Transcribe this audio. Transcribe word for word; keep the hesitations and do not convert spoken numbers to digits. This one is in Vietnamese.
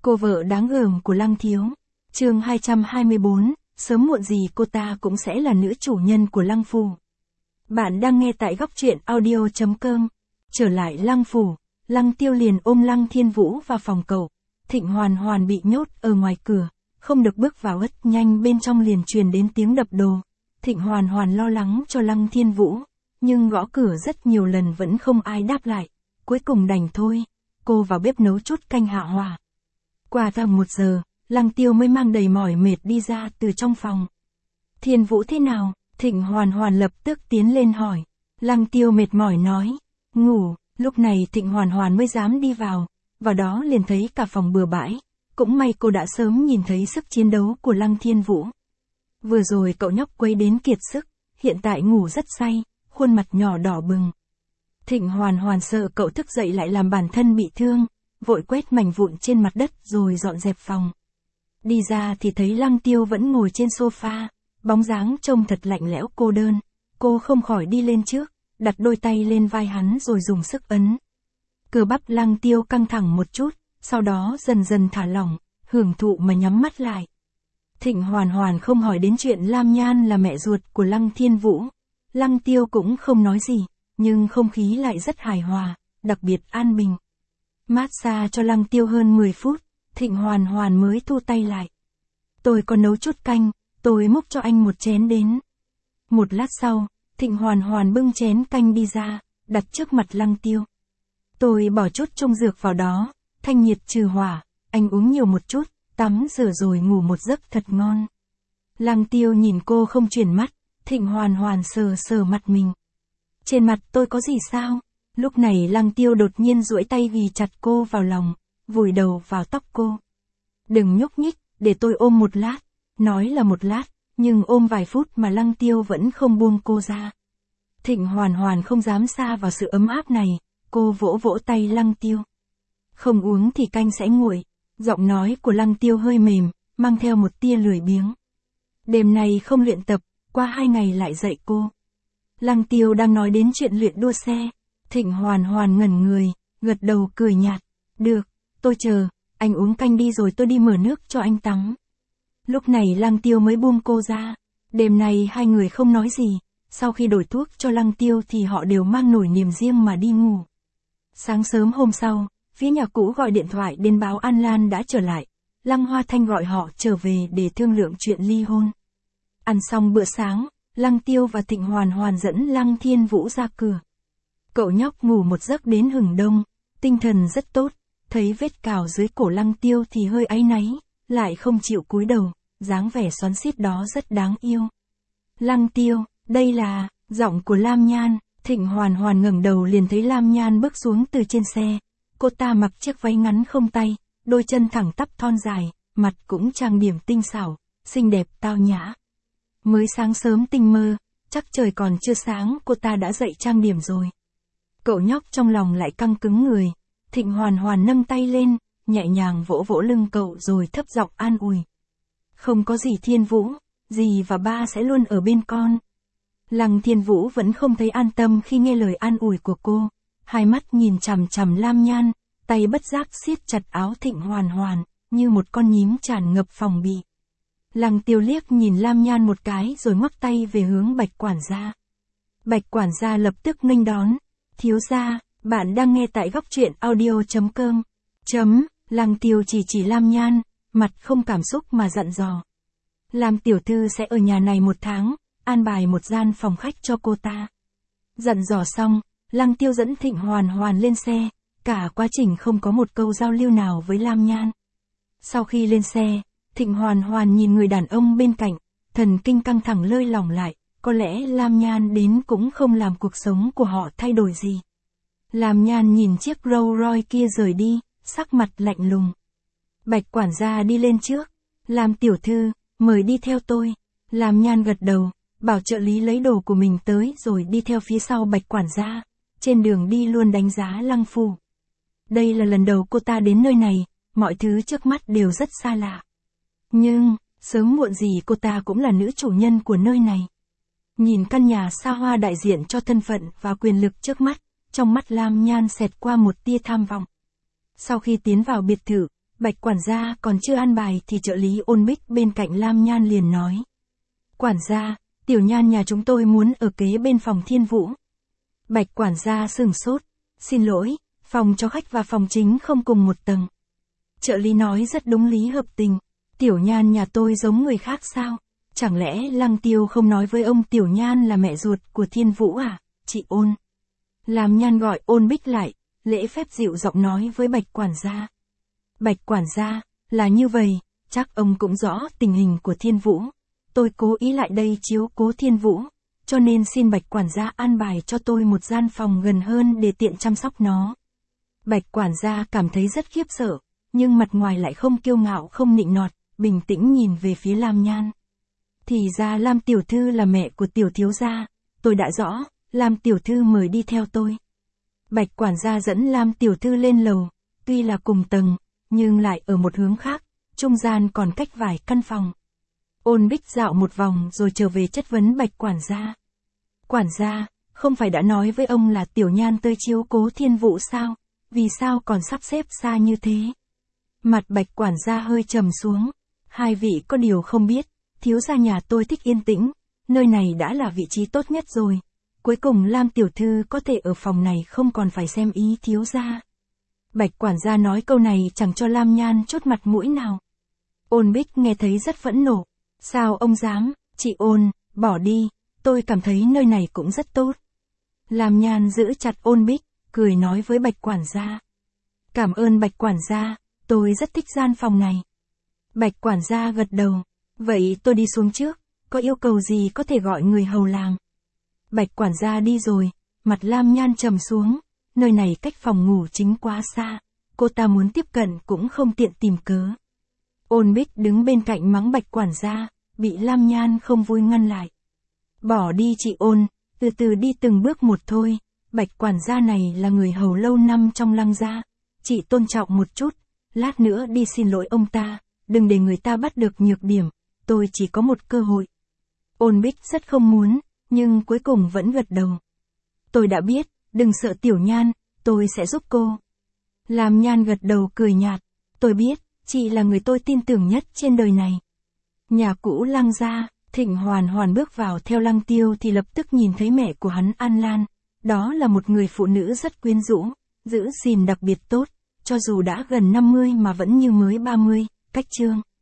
Cô vợ đáng gờm của Lăng Thiếu. Chương hai trăm hai mươi bốn, sớm muộn gì cô ta cũng sẽ là nữ chủ nhân của Lăng Phủ. Bạn đang nghe tại góc truyện audio chấm com. Trở lại Lăng Phủ, Lăng Tiêu liền ôm Lăng Thiên Vũ vào phòng cậu. Thịnh Hoàn Hoàn bị nhốt ở ngoài cửa, không được bước vào, rất nhanh bên trong liền truyền đến tiếng đập đồ. Thịnh Hoàn Hoàn lo lắng cho Lăng Thiên Vũ, nhưng gõ cửa rất nhiều lần vẫn không ai đáp lại. Cuối cùng đành thôi, cô vào bếp nấu chút canh hạ hỏa. Qua tầm một giờ, Lăng Tiêu mới mang đầy mỏi mệt đi ra từ trong phòng. Thiên Vũ thế nào? Thịnh Hoàn Hoàn lập tức tiến lên hỏi. Lăng Tiêu mệt mỏi nói, ngủ. Lúc này Thịnh Hoàn Hoàn mới dám đi vào, vào đó liền thấy cả phòng bừa bãi. Cũng may cô đã sớm nhìn thấy sức chiến đấu của Lăng Thiên Vũ. Vừa rồi cậu nhóc quấy đến kiệt sức, hiện tại ngủ rất say, khuôn mặt nhỏ đỏ bừng. Thịnh Hoàn Hoàn sợ cậu thức dậy lại làm bản thân bị thương, vội quét mảnh vụn trên mặt đất rồi dọn dẹp phòng. Đi ra thì thấy Lăng Tiêu vẫn ngồi trên sofa, bóng dáng trông thật lạnh lẽo cô đơn. Cô không khỏi đi lên trước, đặt đôi tay lên vai hắn rồi dùng sức ấn. Cơ bắp Lăng Tiêu căng thẳng một chút, sau đó dần dần thả lỏng, hưởng thụ mà nhắm mắt lại. Thịnh Hoàn Hoàn không hỏi đến chuyện Lam Nhan là mẹ ruột của Lăng Thiên Vũ. Lăng Tiêu cũng không nói gì, nhưng không khí lại rất hài hòa, đặc biệt an bình. Massage cho Lăng Tiêu hơn mười phút, Thịnh Hoàn Hoàn mới thu tay lại. Tôi có nấu chút canh, tôi múc cho anh một chén đến. Một lát sau, Thịnh Hoàn Hoàn bưng chén canh đi ra, đặt trước mặt Lăng Tiêu. Tôi bỏ chút trung dược vào đó, thanh nhiệt trừ hỏa, anh uống nhiều một chút, tắm rửa rồi ngủ một giấc thật ngon. Lăng Tiêu nhìn cô không chuyển mắt, Thịnh Hoàn Hoàn sờ sờ mặt mình. Trên mặt tôi có gì sao? Lúc này Lăng Tiêu đột nhiên duỗi tay ghi chặt cô vào lòng, vùi đầu vào tóc cô. Đừng nhúc nhích, để tôi ôm một lát. Nói là một lát, nhưng ôm vài phút mà Lăng Tiêu vẫn không buông cô ra. Thịnh Hoàn Hoàn không dám xa vào sự ấm áp này, cô vỗ vỗ tay Lăng Tiêu. Không uống thì canh sẽ nguội. Giọng nói của Lăng Tiêu hơi mềm, mang theo một tia lười biếng. Đêm nay không luyện tập, qua hai ngày lại dạy cô. Lăng Tiêu đang nói đến chuyện luyện đua xe. Thịnh Hoàn Hoàn ngẩn người, gật đầu cười nhạt. Được, tôi chờ, anh uống canh đi rồi tôi đi mở nước cho anh tắm. Lúc này Lăng Tiêu mới buông cô ra. Đêm nay hai người không nói gì, sau khi đổi thuốc cho Lăng Tiêu thì họ đều mang nỗi niềm riêng mà đi ngủ. Sáng sớm hôm sau, phía nhà cũ gọi điện thoại đến báo An Lan đã trở lại. Lăng Hoa Thanh gọi họ trở về để thương lượng chuyện ly hôn. Ăn xong bữa sáng, Lăng Tiêu và Thịnh Hoàn Hoàn dẫn Lăng Thiên Vũ ra cửa. Cậu nhóc ngủ một giấc đến hừng đông, tinh thần rất tốt, thấy vết cào dưới cổ Lăng Tiêu thì hơi áy náy, lại không chịu cúi đầu, dáng vẻ xoắn xít đó rất đáng yêu. Lăng Tiêu, đây là, giọng của Lam Nhan. Thịnh Hoàn Hoàn ngẩng đầu liền thấy Lam Nhan bước xuống từ trên xe. Cô ta mặc chiếc váy ngắn không tay, đôi chân thẳng tắp thon dài, mặt cũng trang điểm tinh xảo, xinh đẹp tao nhã. Mới sáng sớm tinh mơ, chắc trời còn chưa sáng cô ta đã dậy trang điểm rồi. Cậu nhóc trong lòng lại căng cứng người. Thịnh Hoàn Hoàn nâng tay lên, nhẹ nhàng vỗ vỗ lưng cậu rồi thấp giọng an ủi. Không có gì Thiên Vũ, dì và ba sẽ luôn ở bên con. Lăng Thiên Vũ vẫn không thấy an tâm khi nghe lời an ủi của cô. Hai mắt nhìn chằm chằm Lam Nhan, tay bất giác siết chặt áo Thịnh Hoàn Hoàn, như một con nhím tràn ngập phòng bị. Lăng Tiêu liếc nhìn Lam Nhan một cái rồi ngoắc tay về hướng Bạch quản gia. Bạch quản gia lập tức nghênh đón. Thiếu gia, bạn đang nghe tại góc truyện audio chấm com. Chấm, Lăng Tiêu chỉ chỉ Lam Nhan, mặt không cảm xúc mà dặn dò. Lam tiểu thư sẽ ở nhà này một tháng, an bài một gian phòng khách cho cô ta. Dặn dò xong, Lăng Tiêu dẫn Thịnh Hoàn Hoàn lên xe, cả quá trình không có một câu giao lưu nào với Lam Nhan. Sau khi lên xe, Thịnh Hoàn Hoàn nhìn người đàn ông bên cạnh, thần kinh căng thẳng lơi lỏng lại, có lẽ Lam Nhan đến cũng không làm cuộc sống của họ thay đổi gì. Lam Nhan nhìn chiếc Rolls Royce kia rời đi, sắc mặt lạnh lùng. Bạch quản gia đi lên trước. Lam tiểu thư, mời đi theo tôi. Lam Nhan gật đầu, bảo trợ lý lấy đồ của mình tới rồi đi theo phía sau Bạch quản gia. Trên đường đi luôn đánh giá Lăng Phủ. Đây là lần đầu cô ta đến nơi này, mọi thứ trước mắt đều rất xa lạ. Nhưng, sớm muộn gì cô ta cũng là nữ chủ nhân của nơi này. Nhìn căn nhà xa hoa đại diện cho thân phận và quyền lực trước mắt, trong mắt Lam Nhan xẹt qua một tia tham vọng. Sau khi tiến vào biệt thự, Bạch quản gia còn chưa an bài thì trợ lý Ôn Bích bên cạnh Lam Nhan liền nói. Quản gia, Tiểu Nhan nhà chúng tôi muốn ở kế bên phòng Thiên Vũ. Bạch quản gia sửng sốt. Xin lỗi, phòng cho khách và phòng chính không cùng một tầng. Trợ lý nói rất đúng lý hợp tình. Tiểu Nhan nhà tôi giống người khác sao? Chẳng lẽ Lăng Tiêu không nói với ông Tiểu Nhan là mẹ ruột của Thiên Vũ à? Chị Ôn. Lam Nhan gọi Ôn Bích lại, lễ phép dịu giọng nói với Bạch quản gia. Bạch quản gia, là như vậy, chắc ông cũng rõ tình hình của Thiên Vũ. Tôi cố ý lại đây chiếu cố Thiên Vũ, cho nên xin Bạch quản gia an bài cho tôi một gian phòng gần hơn để tiện chăm sóc nó. Bạch quản gia cảm thấy rất khiếp sợ, nhưng mặt ngoài lại không kiêu ngạo không nịnh nọt, bình tĩnh nhìn về phía Lam Nhan. Thì ra Lam tiểu thư là mẹ của tiểu thiếu gia, tôi đã rõ, Lam tiểu thư mời đi theo tôi. Bạch quản gia dẫn Lam tiểu thư lên lầu, tuy là cùng tầng, nhưng lại ở một hướng khác, trung gian còn cách vài căn phòng. Ôn Bích dạo một vòng rồi trở về chất vấn Bạch quản gia. Quản gia, không phải đã nói với ông là Tiểu Nhan tới chiếu cố Thiên Vũ sao, vì sao còn sắp xếp xa như thế? Mặt Bạch quản gia hơi trầm xuống. Hai vị có điều không biết, thiếu gia nhà tôi thích yên tĩnh, nơi này đã là vị trí tốt nhất rồi. Cuối cùng Lam tiểu thư có thể ở phòng này không còn phải xem ý thiếu gia. Bạch quản gia nói câu này chẳng cho Lam Nhan chút mặt mũi nào. Ôn Bích nghe thấy rất phẫn nộ. Sao ông dám, chị Ôn, bỏ đi, tôi cảm thấy nơi này cũng rất tốt. Lam Nhan giữ chặt Ôn Bích, cười nói với Bạch quản gia. Cảm ơn Bạch quản gia, tôi rất thích gian phòng này. Bạch quản gia gật đầu. Vậy tôi đi xuống trước, có yêu cầu gì có thể gọi người hầu làm. Bạch quản gia đi rồi, mặt Lam Nhan trầm xuống, nơi này cách phòng ngủ chính quá xa, cô ta muốn tiếp cận cũng không tiện tìm cớ. Ôn Bích đứng bên cạnh mắng Bạch quản gia, bị Lam Nhan không vui ngăn lại. Bỏ đi chị Ôn, từ từ đi từng bước một thôi, Bạch quản gia này là người hầu lâu năm trong Lăng gia, chị tôn trọng một chút, lát nữa đi xin lỗi ông ta, đừng để người ta bắt được nhược điểm, tôi chỉ có một cơ hội. Ôn Bích rất không muốn, nhưng cuối cùng vẫn gật đầu. Tôi đã biết, đừng sợ Tiểu Nhan, tôi sẽ giúp cô. Lam Nhan gật đầu cười nhạt, tôi biết, chị là người tôi tin tưởng nhất trên đời này. Nhà cũ Lăng gia, Thịnh Hoàn Hoàn bước vào theo Lăng Tiêu thì lập tức nhìn thấy mẹ của hắn An Lan, đó là một người phụ nữ rất quyến rũ, giữ gìn đặc biệt tốt, cho dù đã gần năm mươi mà vẫn như mới ba mươi, cách chương.